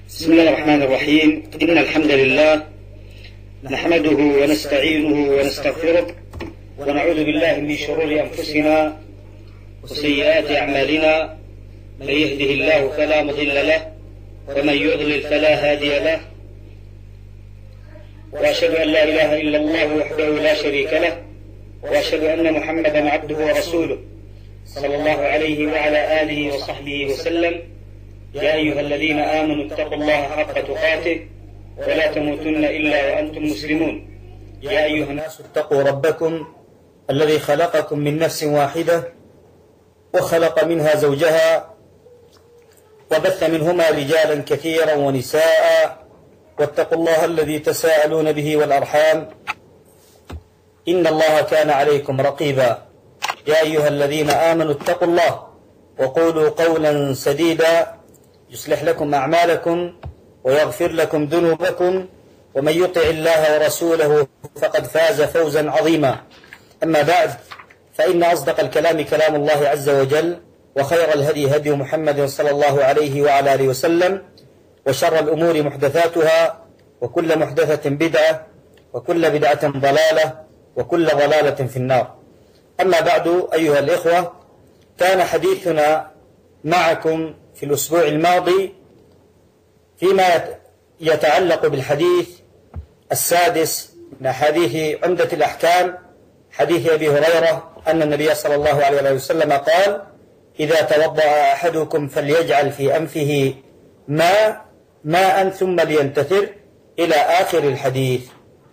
بسم الله الرحمن الرحيم. إن الحمد لله نحمده ونستعينه ونستغفره ونعوذ بالله من شرور أنفسنا وسيئات أعمالنا. من يهده الله فلا مضل له ومن يضلل فلا هادي له، وأشهد أن لا إله إلا الله وحده لا شريك له، وأشهد أن محمدا عبده ورسوله صلى الله عليه وعلى آله وصحبه وسلم. يا أيها الذين آمنوا اتقوا الله حق تقاته ولا تموتن إلا وأنتم مسلمون. يا أيها الناس اتقوا ربكم الذي خلقكم من نفس واحدة وخلق منها زوجها وبث منهما رجالا كثيرا ونساء، واتقوا الله الذي تساءلون به والأرحام إن الله كان عليكم رقيبا. يا أيها الذين آمنوا اتقوا الله وقولوا قولا سديدا يصلح لكم أعمالكم ويغفر لكم ذنوبكم، ومن يطع الله ورسوله فقد فاز فوزا عظيما. أما بعد، فإن أصدق الكلام كلام الله عز وجل، وخير الهدي هدي محمد صلى الله عليه وعلى آله وسلم، وشر الأمور محدثاتها، وكل محدثة بدعة، وكل بدعة ضلالة، وكل ضلالة في النار. أما بعد أيها الإخوة، كان حديثنا معكم في الأسبوع الماضي فيما يتعلق بالحديث السادس من حديث عمدة الأحكام، حديث أبي هريرة أن النبي صلى الله عليه وسلم قال: إذا توضأ أحدكم فليجعل في أنفه ماء ثم لينتثر، إلى آخر الحديث.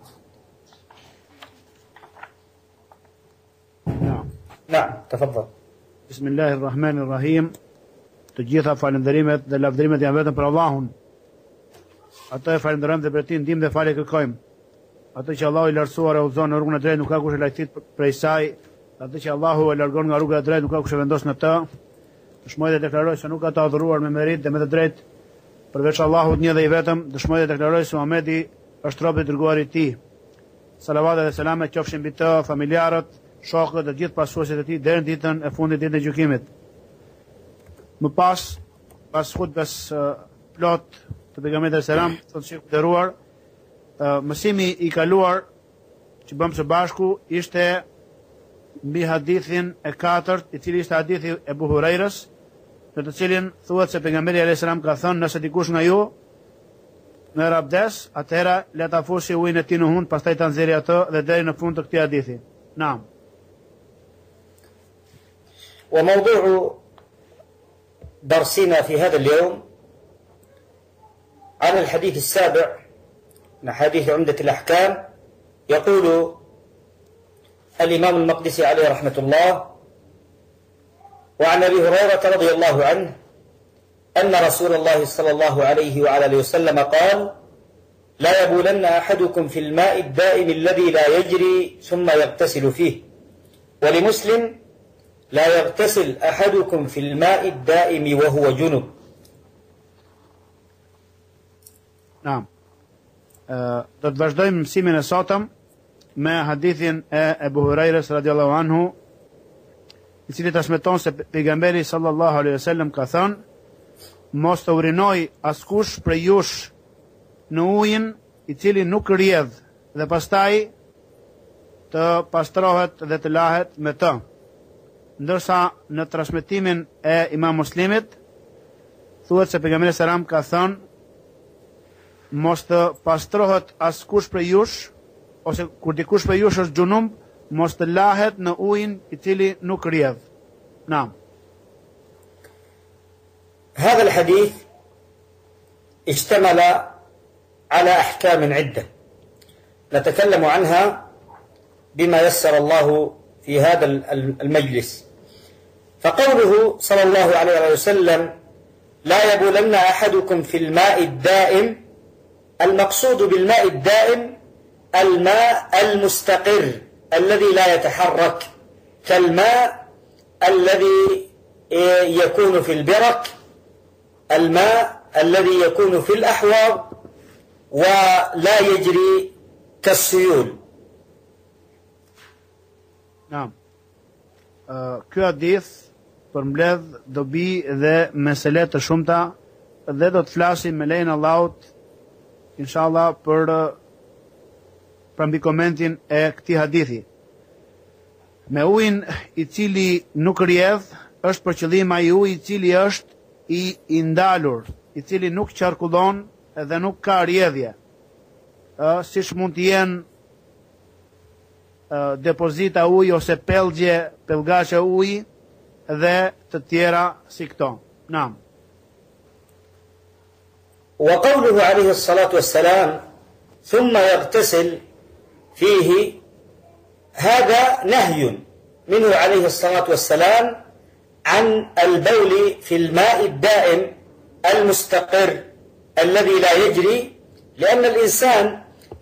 نعم تفضل. بسم الله الرحمن الرahim. Të gjitha falënderimet dhe lavdërimet janë vetëm për Allahun. Atë e falenderojmë dhe për ti ndihmë dhe falje kërkojmë. Atë që Allahu i lartësuar e udhëzon në rrugën e drejtë, nuk ka kush e lajthit prej saj. Atë që Allahu e largon nga rruga e drejtë, nuk ka kush e vendos në të. Dëshmoj dhe deklaroj se nuk ka të adhuruar me merit dhe me të drejtë përveç Allahut një dhe i vetëm. Dëshmoj dhe deklaroj se Muhamedi është robi i dërguar i tij. Salavat dhe selamet qofshin mbi të, familjarët, shokët dhe gjithë pasuesit e tij deri në ditën e fundit, ditën e gjykimit. Më pas hutbes plot të pejgamberit selam, thotë shikoj nderuar, mësimi i kaluar që bëm së bashku ishte mbi hadithin e katërt, i cili ishte hadithi e Abu Hurairës, në të cilin thuhet se pejgamberi alayhis salam ka thënë: nëse dikush nga ju merr abdes, atëherë le ta fushi ujin e tij në hund, pastaj ta nxjerrë atë dhe deri në fund të këtij hadithi. Naam. وموضوع درسنا في هذا اليوم عن الحديث السابع من حديث عمدة الأحكام. يقول الإمام المقدسي عليه رحمة الله: وعن أبي هريرة رضي الله عنه أن رسول الله صلى الله عليه وعلى آله وسلم قال: لا يبولن أحدكم في الماء الدائم الذي لا يجري ثم يغتسل فيه. ولمسلم: لا يغتسل أحدكم في الماء الدائم وهو جنب. Naam. Do të vazhdojmë mësimin e sotëm me hadithin e Abu Hurairës radhiyallahu anhu, i cili transmeton se pejgamberi sallallahu alaihi wasallam ka thënë: mos të urinoj askush prej jush në ujin i cili nuk rrjedh, dhe pastaj të pastrohet dhe të lahet me të. Ndërsa në transmetimin e Imam Muslimit thuhet se pejgamberi selam ka thënë: mos të pastrohet askush prej jush, ose kur dikush prej jush është gjunumb, mos të lahet në ujin i cili nuk rrjedh. Naam. هذا الحديث اشتمل على أحكام عدة نتكلم عنها بما يسر الله في هذا المجلس. فقوله صلى الله عليه وسلم: لا يبولن أحدكم في الماء الدائم، المقصود بالماء الدائم الماء المستقر الذي لا يتحرك، كالماء الذي يكون في البرك، الماء الذي يكون في الأحواض ولا يجري كالسيول. نعم. Ky hadith përmbledh dobi dhe mesele të shumta dhe do të flasim me lejen e Allahut inshallah për mbi komentin e këtij hadithi. Me ujin i cili nuk rjedh është për qëllim ai uji i cili është i ndalur, i cili nuk qarkullon dhe nuk ka rjedhje. Siç mund të jenë depozita uji ose pellgaqe uji dhe të tjera si këto. Naam. وقوله عليه الصلاة والسلام ثم يغتسل فيه هذا نهي منه عليه الصلاة والسلام عن البول في الماء الدائم المستقر الذي لا يجري، لأن الإنسان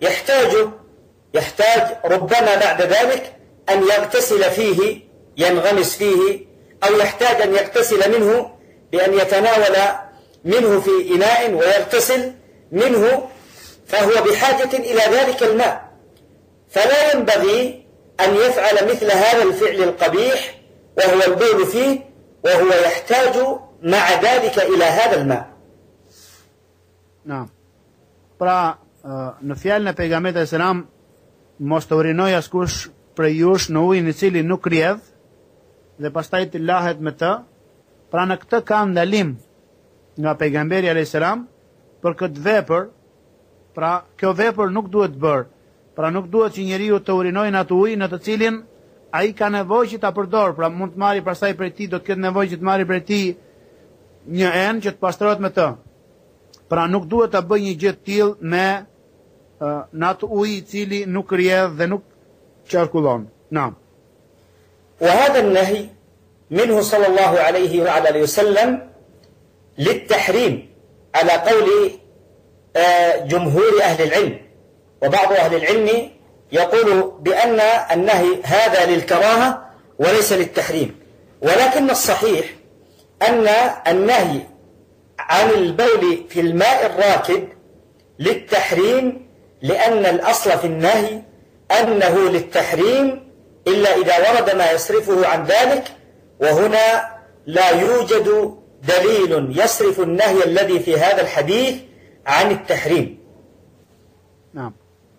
يحتاج ربما بعد ذلك أن يغتسل فيه، ينغمس فيه، أو يحتاج أن يغتسل منه بأن يتناول منه في إناء ويغتسل منه، فهو بحاجة إلى ذلك الماء، فلا ينبغي أن يفعل مثل هذا الفعل القبيح وهو البول فيه وهو يحتاج مع ذلك إلى هذا الماء. نعم. Pra, në fjalën e pejgamberit e selam, mos të urinoj askush prej jush në ujin i cili nuk rjedh dhe pastaj të lahet me të. Pra në këtë ka ndalim nga pejgamberi alayhis salam për këtë vepër. Pra kjo vepër nuk duhet bërë. Pra nuk duhet që njeriu të urinojë në atë ujë në të cilin ai ka nevojë që ta përdor. Pra mund të marrë pastaj prej tij, do të ketë nevojë që të marrë prej tij një enë që të pastrohet me të. Pra nuk duhet ta bëj një gjë të tillë me në atë ujë i cili nuk rjedh dhe nuk qarkullon. Naam. وهذا النهي منه صلى الله عليه وعلى آله وسلم للتحريم على قول جمهور أهل العلم، وبعض أهل العلم يقول بأن النهي هذا للكراهة وليس للتحريم، ولكن الصحيح أن النهي عن البول في الماء الراكد للتحريم، لأن الأصل في النهي أنه للتحريم إلا إذا ورد ما يصرفه عن ذلك، وهنا لا يوجد دليل يصرف النهي الذي في هذا الحديث عن التحريم. نعم.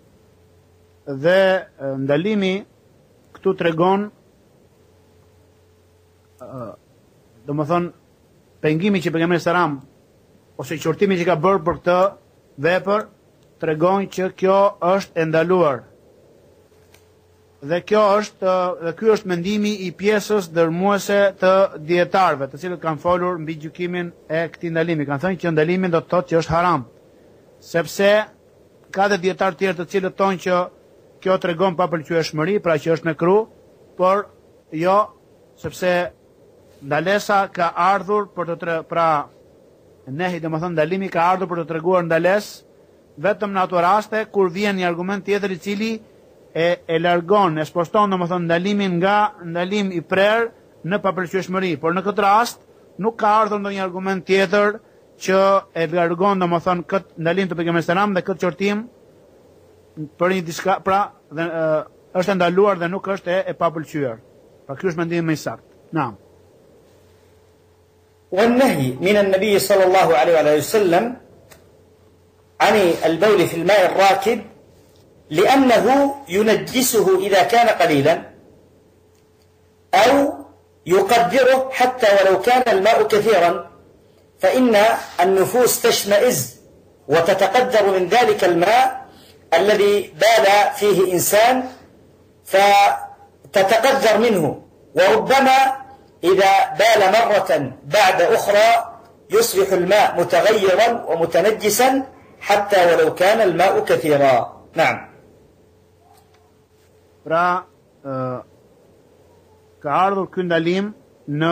Dhe ndalimi këtu tregon, domethënë pengimi që pejgamberi selam ose qortimi që ka bërë për këtë vepër tregon që kjo është e ndaluar. Dhe ky është mendimi i pjesës dërmuese të dietarëve, të cilët kanë folur mbi gjykimin e këtij ndalimi. Kanë thënë që ndalimi do të thotë që është haram, sepse ka dhe dietarë të tjerë të cilët thonë që kjo tregon papëlqyeshmëri, pra që është mekruh, por jo, sepse ndalesa ka ardhur për të pra nehi, domethënë ndalimi ka ardhur për të treguar ndalesë vetëm në ato raste kur vjen një argument tjetër i cili e largon, e sposton domethënë ndalimin nga ndalim i prerë në papëlqyeshmëri, por në këtë rast nuk ka ardhur ndonjë argument tjetër që e largon domethënë këtë ndalim të pejgamberit selam dhe këtë qortim për një diçka, pra është e ndaluar dhe nuk është e papëlqyer. Pra ky është mendimi më i saktë. Naam. والنهي من النبي صلى الله عليه وسلم عن البول في الماء الراكد لأنه ينجسه إذا كان قليلا أو يقدره حتى ولو كان الماء كثيرا، فإن النفوس تشمئز وتتقدر من ذلك الماء الذي بال فيه إنسان، فتتقدر منه، وربما إذا بال مرة بعد أخرى يصبح الماء متغيرا ومتنجسا حتى ولو كان الماء كثيرا. نعم. Pra, ka ardhur ky ndalim në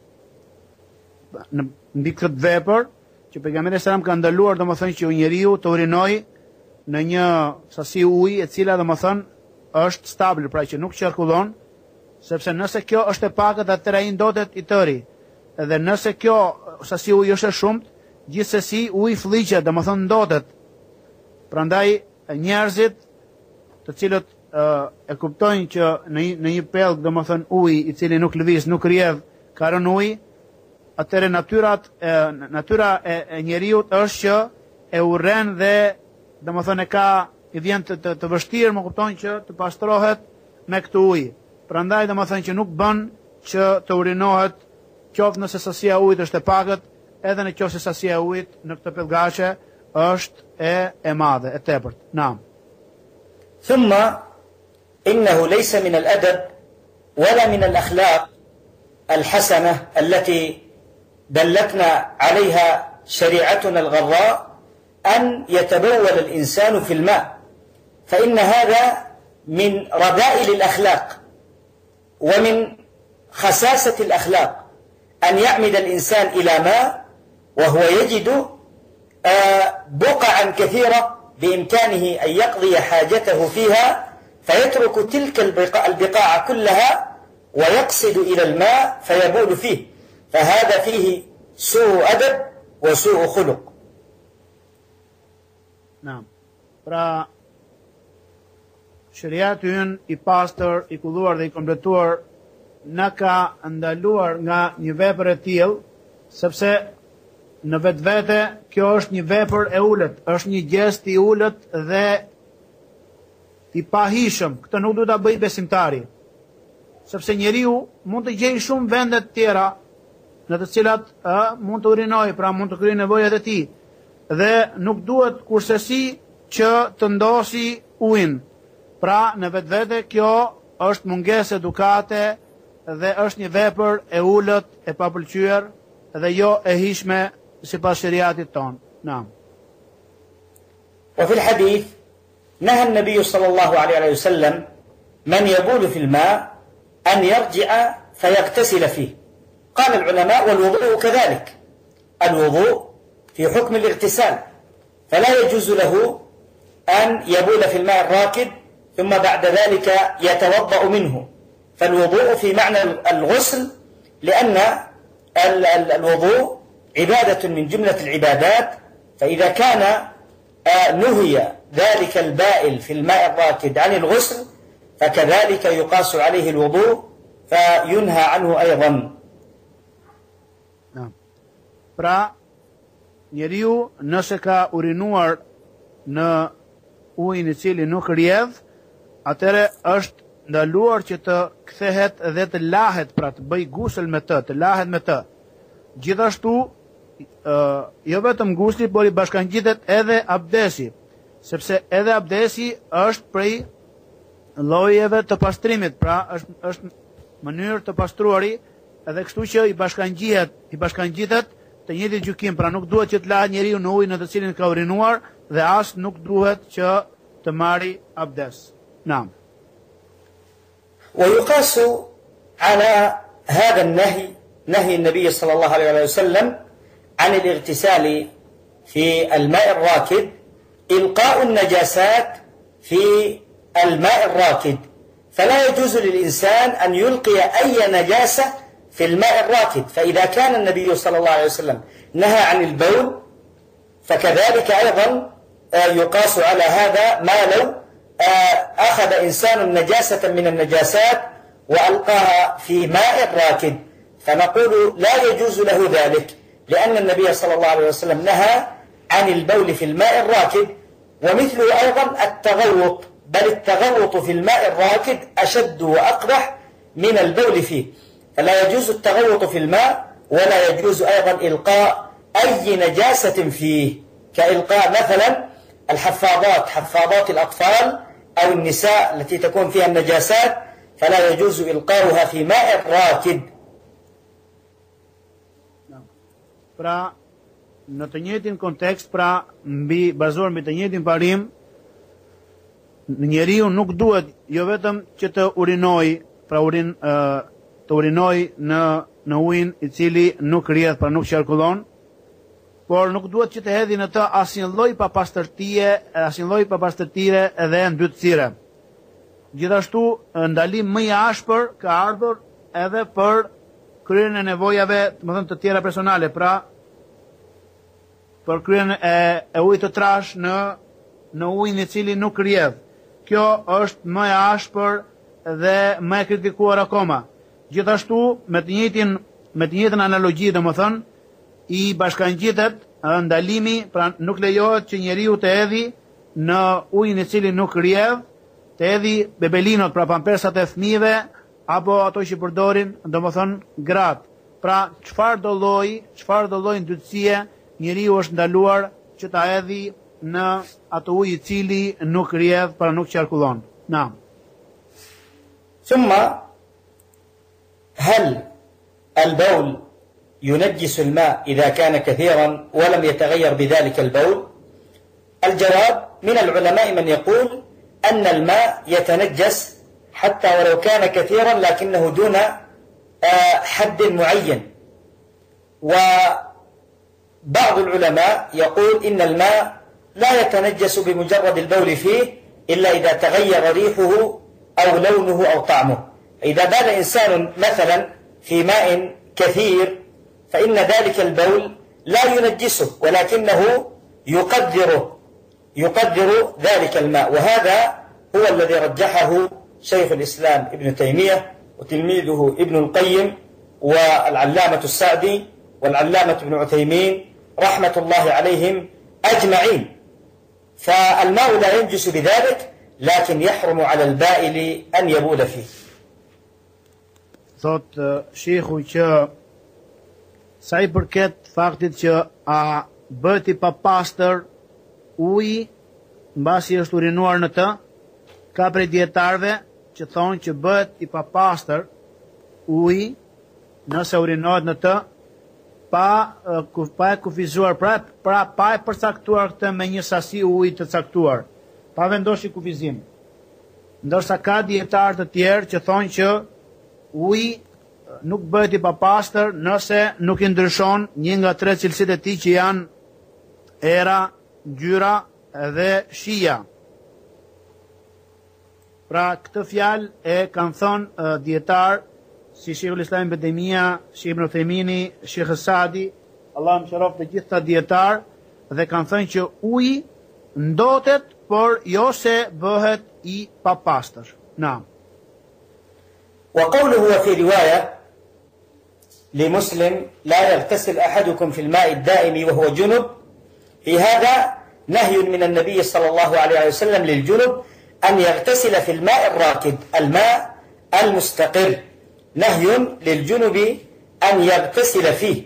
mbi këtë vepër që pejgamberi selam ka ndaluar, domethënë që njeriu të urinojë në një sasi uji e cila domethënë është stabil, pra që nuk qarkullon, sepse nëse kjo është e pakët atëherë ai ndotet i tëri. Edhe nëse kjo sasi uji është e shumtë, gjithsesi uji fllliqet, domethënë ndotet. Prandaj njerëzit të cilët e kuptojnë që në një pellg domethënë uji i cili nuk lëviz, nuk rjedh, ka rënë uji, atëre natyra e njeriut është që e urren dhe domethënë i vjen të vështirë, më kupton, që të pastrohet me këtë ujë. Prandaj domethënë që nuk bën që të urinohet, qoftë nëse sasia e ujit është e pakët, edhe në qoftë se sasia e ujit në këtë pellgaqe është e madhe, e tepërt. Naam. ثم إنه ليس من الأدب ولا من الأخلاق الحسنة التي دلتنا عليها شريعتنا الغراء أن يتبول الإنسان في الماء، فإن هذا من رذائل الأخلاق ومن خساسة الأخلاق أن يعمد الإنسان إلى ماء وهو يجد بقعا كثيرة بإمكانه أن يقضي حاجته فيها، فيترك تلك البقاع كلها ويقصد إلى الماء فيبول فيه، فهذا فيه سوء أدب وسوء خلق. Naam. Pra, shariati ynë i pastër, i kulluar dhe i kompletuar na ka ndaluar nga një vepër e tillë, sepse në vetvete kjo është një vepër e ulët, është një gjest i ulët dhe i pahishëm. Këtë nuk duhet ta bëj besimtari, sepse njeriu mund të gjejë shumë vende të tjera në të cilat mund të urinojë, pra mund të kryejë nevojat e tij, dhe nuk duhet kursesi që të ndosi ujin. Pra në vetvete kjo është mungesë edukate dhe është një vepër e ulët, e papëlqyer dhe jo e hishme sipas shariatit ton. Naam. وفي الحديث نهى النبي صلى الله عليه وسلم من يبول في الماء أن يرجع فيغتسل فيه. قال العلماء والوضوء كذلك، الوضوء في حكم الاغتسال، فلا يجوز له أن يبول في الماء الراكد ثم بعد ذلك يتوضأ منه، فالوضوء في معنى الغسل، لأن الوضوء عبادة من جملة العبادات، فإذا كان نهي ذلك البائل في الماء الراكد عن الغسل فكذلك يقاس عليه الوضوء فينهى عنه أيضا. Pra, njeriu nëse ka urinuar në ujin i cili nuk rrjedh, atëre është ndaluar që të kthehet dhe të lahet, pra të bëj gusël me të lahet me të. Gjithashtu, jo vetëm gusli, por i bashkangjitet edhe abdesi, sepse edhe abdesi është prej llojeve të pastrimit, pra është mënyrë të pastruari, edhe kështu që i bashkangjitet të njëjtit gjykim, pra nuk duhet që të lahet njeriu në ujin në të cilin ka urinuar dhe as nuk duhet që të marri abdes. Naam. ويقاس على هذا النهي نهي النبي صلى الله عليه وسلم عن الاغتسال في الماء الراكد إلقاء النجاسات في الماء الراكد، فلا يجوز للإنسان أن يلقي أي نجاسة في الماء الراكد، فإذا كان النبي صلى الله عليه وسلم نهى عن البول فكذلك أيضا يقاس على هذا ما لو أخذ إنسان نجاسة من النجاسات وألقاها في ماء راكد، فنقول لا يجوز له ذلك، لأن النبي صلى الله عليه وسلم نهى عن البول في الماء الراكد. ومثله أيضا التغوط، بل التغوط في الماء الراكد أشد وأقبح من البول فيه، فلا يجوز التغوط في الماء، ولا يجوز أيضا إلقاء أي نجاسة فيه، كإلقاء مثلا الحفاضات، حفاضات الأطفال أو النساء التي تكون فيها النجاسات، فلا يجوز إلقاؤها في ماء راكد. Pra, në të njëjtin kontekst, pra bazuar mbi të njëjtin parim, njeriu nuk duhet jo vetëm që të urinojë, pra të urinojë në ujin i cili nuk rrjedh, pra nuk qarkullon, por nuk duhet që të hedhë në të asnjë lloj papastërtie edhe mbytësire. Gjithashtu, ndalim më i ashpër ka ardhur edhe për kryen e nevojave, të tjera personale, pra për kryen e ujit të trash në ujin i cili nuk rrjedh. Kjo është më e ashpër dhe më e kritikuar akoma. Gjithashtu, me të me të njëjtën analogji, domethënë i bashkangjitet ndalimi, pra nuk lejohet që njeriu të hedhë në ujin i cili nuk rrjedh, të hedhë bebelinot, pra pampersat e fëmijëve apo ato që përdorin, domethënë gratë. Pra çfarë do lloji ndytësie njeriu është ndaluar që ta hedhë në atë ujë i cili nuk rrjedh, pra nuk qarkullon. Na. ثم هل البول ينجس الماء إذا كان كثيرا ولم يتغير بذلك البول؟ الجواب: من العلماء من يقول أن الماء يتنجس حتى ولو كان كثيرا لكنه دون حد معين، وبعض العلماء يقول إن الماء لا يتنجس بمجرد البول فيه إلا إذا تغير ريحه أو لونه أو طعمه. إذا بال إنسان مثلا في ماء كثير فإن ذلك البول لا ينجسه ولكنه يقدر ذلك الماء، وهذا هو الذي رجحه شيخ الإسلام ابن تيمية وتلميذه ابن القيم والعلامة السعدي والعلامة ابن عثيمين رحمة الله عليهم أجمعين. فالماء لا ينجس بذلك، لكن يحرم على البائل أن يبول فيه. Thot shehu që sa i përket faktit që a bëhet i papastër uji mbasi është urinuar në të, ka prej dietarëve që thonë që bëhet i papastër uji nëse urinohet në të pa e kufizuar, pra pa e përcaktuar këtë me një sasi uji të caktuar, pa vendosur kufizim. Ndërsa ka dietarë të tjerë që thonë që uji nuk bëhet i papastër nëse nuk i ndryshon një nga tre cilësitë e tij që janë era, ngjyra dhe shija. Pra këtë fjalë e kanë thënë dietar si Sheikhul Islam Ibn Taymija, Sheikh Ibn Uthaymini, Sheikh Sadi, Allah më shërof të gjithë ta dietar, dhe kanë thënë që uji ndotet, por jo se bëhet i papastër. Na. وقوله وفي رواية لمسلم: لا يغتسل أحدكم في الماء الدائم وهو جنب، في هذا نهي من النبي صلى الله عليه وسلم للجنب أن يغتسل في الماء الراكد، الماء المستقر، نهي للجنب أن يغتسل فيه.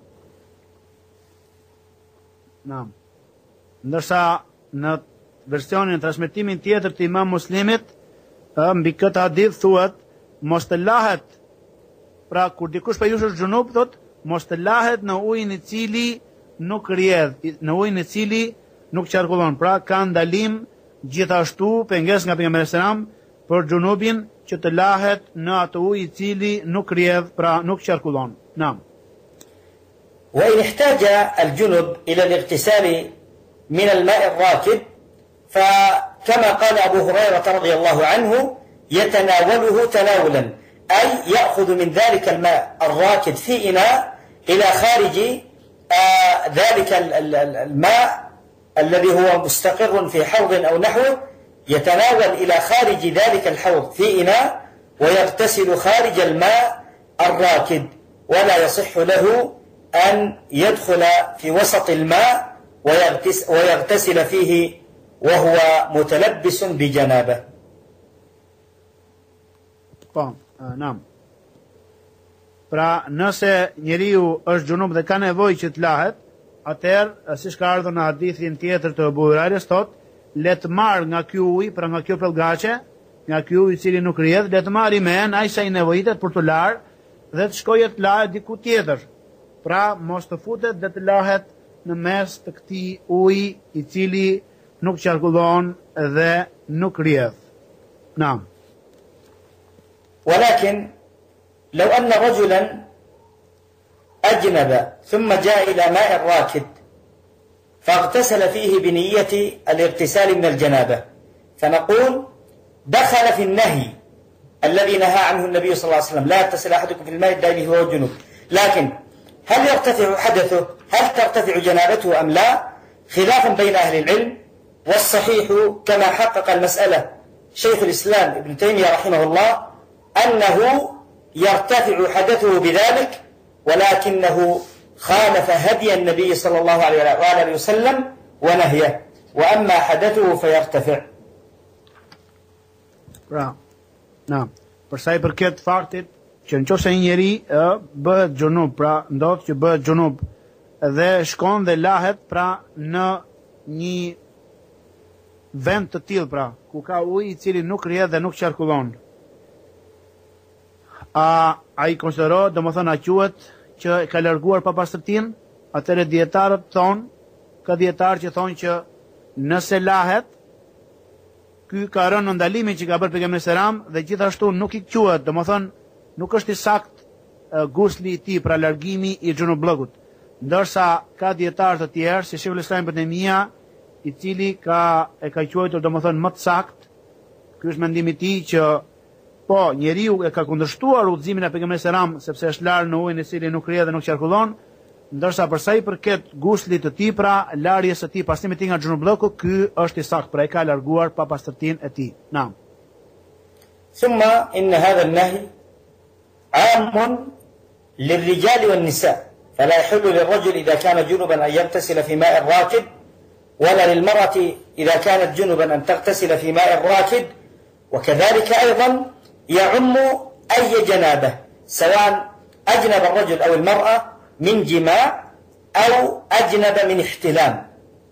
نعم. Ndërsa në versionin, transmetimin tjetër të Imam Muslimit, mbi këtë hadith thuhet mos të lahet, pra kur dikush për jush është gjunub, thot, mos të lahet në ujin i cili nuk rrjedh, në ujin i cili nuk qarkullon. Pra ka ndalim gjithashtu penges nga pejgamberi selam për gjunubin që të lahet në atë ujë i cili nuk rrjedh, pra nuk qarkullon. Naam. وإن احتاج الجنب إلى الاغتسال من الماء الراكد فكما قال أبو هريرة رضي الله عنه: يتناوله تناولا، أي يأخذ من ذلك الماء الراكد في إناء إلى خارج ذلك الماء الذي هو مستقر في حوض أو نحوه، يتناول إلى خارج ذلك الحوض في إناء ويغتسل خارج الماء الراكد، ولا يصح له أن يدخل في وسط الماء ويغتسل فيه وهو متلبس بجنابه. Naam. Pra nëse njeriu është gjunub dhe ka nevojë që të lahet, atëherë siç ka ardhur në hadithin tjetër të Abu Hurairës, thot, le të marr nga ky ujë, pra nga kjo pellgaçe, nga ky ujë i cili nuk rrjedh, le të marrë men ai sa i nevojitet për të larë dhe të shkojë të lahet diku tjetër. Pra mos të futet dhe të lahet në mes të këtij uji i cili nuk qarkullon dhe nuk rrjedh. Naam. ولكن لو أن رجلا أجنب ثم جاء إلى ماء راكد فاغتسل فيه بنية الاغتسال من الجنابة، فنقول دخل في النهي الذي نهى عنه النبي صلى الله عليه وسلم: لا يغتسل أحدكم في الماء الدائم وهو جنب. لكن هل يرتفع حدثه؟ هل ترتفع جنابته أم لا؟ خلاف بين أهل العلم، والصحيح كما حقق المسألة شيخ الإسلام ابن تيمية رحمه الله أنه يرتفع حدثه بذلك ولكنه خالف هدي النبي صلى الله عليه وآله وسلم ونهيه. وأما حدثه فيرتفع. Përsa I përket faktit që nëse një njeri bëhet gjunub, pra ndodh që bëhet gjunub dhe shkon dhe lahet pra në një vend të tillë pra ku ka ujë I cili nuk rrjedh dhe nuk qarkullon, ai konsiderohet, domethënë a quhet që e ka larguar papastërtinë? Atëherë dietarët thonë, ka dietarë që thonë që nëse lahet, ky ka rënë në ndalimin që ka bërë pejgamberi selam dhe gjithashtu nuk I quhet, domethënë nuk është I sakt gusli I tij, pra largimi I xhunubllogut. Ndërsa ka dietarë të tjerë, si Sheikhul Islam Ibn Taymija, I cili e ka quajtur domethënë më të sakt, ky është mendimi I tij që po njeriu e ka kundërshtuar udhëzimin e pejgamberit selam sepse është larë në ujin I cili nuk rrjedh dhe nuk qarkullon, ndërsa përsa I përket guslit të tij, pra larjes së tij, pastimit të tij nga xhunublloku, ky është I sakt, pra e ka larguar papastërtinë e tij. Naam. ثم إن هذا النهي عام للرجال والنساء، فلا يحل للرجل إذا كان جنبا أن يغتسل في ماء راكد، ولا للمرأة إذا كانت جنبا أن تغتسل في ماء راكد، وكذلك أيضا يعم أي جنابة، سواء أجنب الرجل أو المرأة من جماع أو أجنب من احتلام،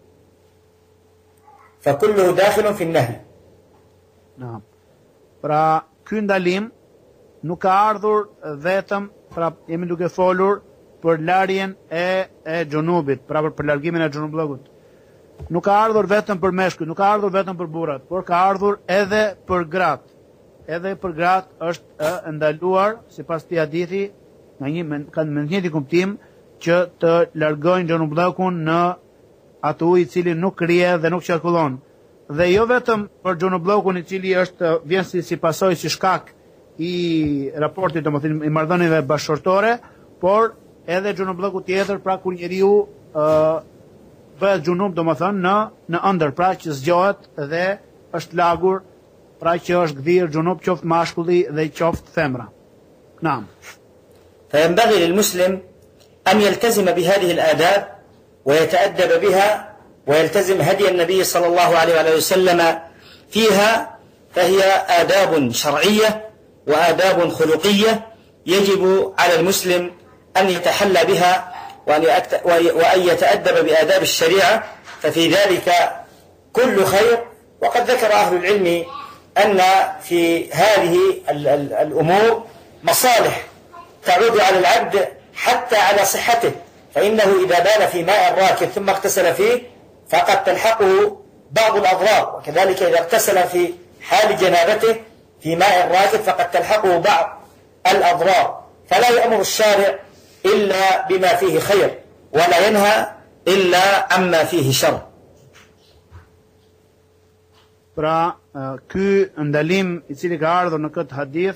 فكله داخل في النهي. نعم. Pra ky ndalim nuk ka ardhur vetëm, pra jemi duke folur për larjen e xhunubit, pra për largimin e xhunubllokut. Nuk ka ardhur vetëm për meshkujt, nuk ka ardhur vetëm për burrat, por ka ardhur edhe për gratë. Edhe për gratë është ndaluar sipas këtij hadithi, kanë me njëjtin kuptim që të largojnë xhunubllokun në atë ujë I cili nuk rrjedh dhe nuk qarkullon. Dhe jo vetëm për xhunubllokun I cili vjen si pasojë, si shkak I raportit, domethënë I marrëdhënieve bashkëshortore, por edhe xhunubloku tjetër, pra kur njeriu bëhet xhunub, domethënë në ëndër, pra që zgjohet dhe është lagur, pra që është gdhir xhunub, qoftë mashkulli dhe qoftë femra. Naam. فينبغي للمسلم أن يلتزم بهذه الآداب ويتأدب بها ويلتزم هدي النبي صلى الله عليه وآله وسلم فيها، فهي آداب شرعية وآداب خلقية يجب على المسلم أن يتحلى بها وأن يتأدب بآداب الشريعة، ففي ذلك كل خير. وقد ذكر أهل العلم أن في هذه الأمور مصالح تعود على العبد حتى على صحته، فإنه إذا بال في ماء راكد ثم اغتسل فيه فقد تلحقه بعض الأضرار، وكذلك إذا اغتسل في حال جنابته في ماء راكد فقد تلحقه بعض الأضرار، فلا يأمر الشارع إلا بما فيه خير ولا ينهى إلا عما فيه شر. Pra, ky ndalim I cili ka ardhur në këtë hadith,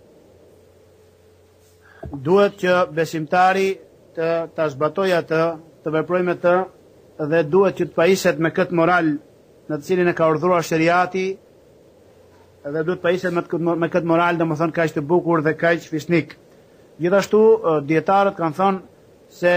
duhet që besimtari të zbatojë atë, të veprojë me të, dhe duhet që të pajiset me këtë moral në të cilin e ka urdhëruar shariati, dhe duhet pajiset me këtë moral, domethënë kaq të bukur dhe kaq fisnik. Gjithashtu dietarët kanë thënë se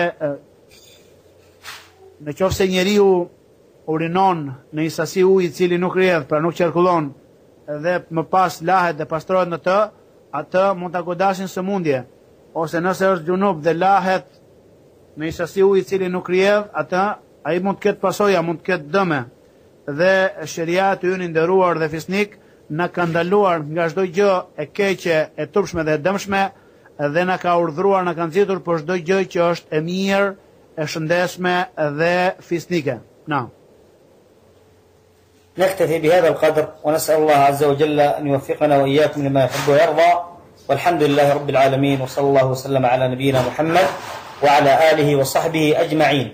në qoftë se njeriu urinon në një sasi uji I cili nuk rrjedh, pra nuk qarkullon, dhe më pas lahet dhe pastrohet në të, atë mund ta godasin sëmundje. Ose nëse është gjunub dhe lahet në një sasi uji I cili nuk rrjedh, atë ai mund të ketë pasoja, mund të ketë dëme. Dhe shariati ynë I nderuar dhe fisnik na ka ndaluar nga çdo gjë e keqe, e turpshme dhe e dëmshme, dhe na ka urdhëruar, na ka nxitur për çdo gjë që është e mirë, e shëndetshme dhe fisnike. Na. نكتفي بهذا القدر ونسأل الله عز وجل أن يوفقنا وإياكم لما يحب ويرضى، والحمد لله رب العالمين، وصلى الله وسلم على نبينا محمد وعلى آله وصحبه أجمعين.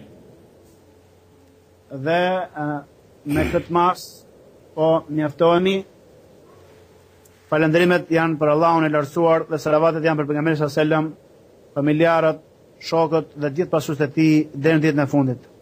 Dhe me këtë mas, po mjaftohemi, falendrimet janë për Allahun e lartësuar dhe salavatet janë për pejgamberin sallallahu alajhi wasallam, familjarët, shokët dhe gjithë pasuesit e tij deri në ditën e fundit.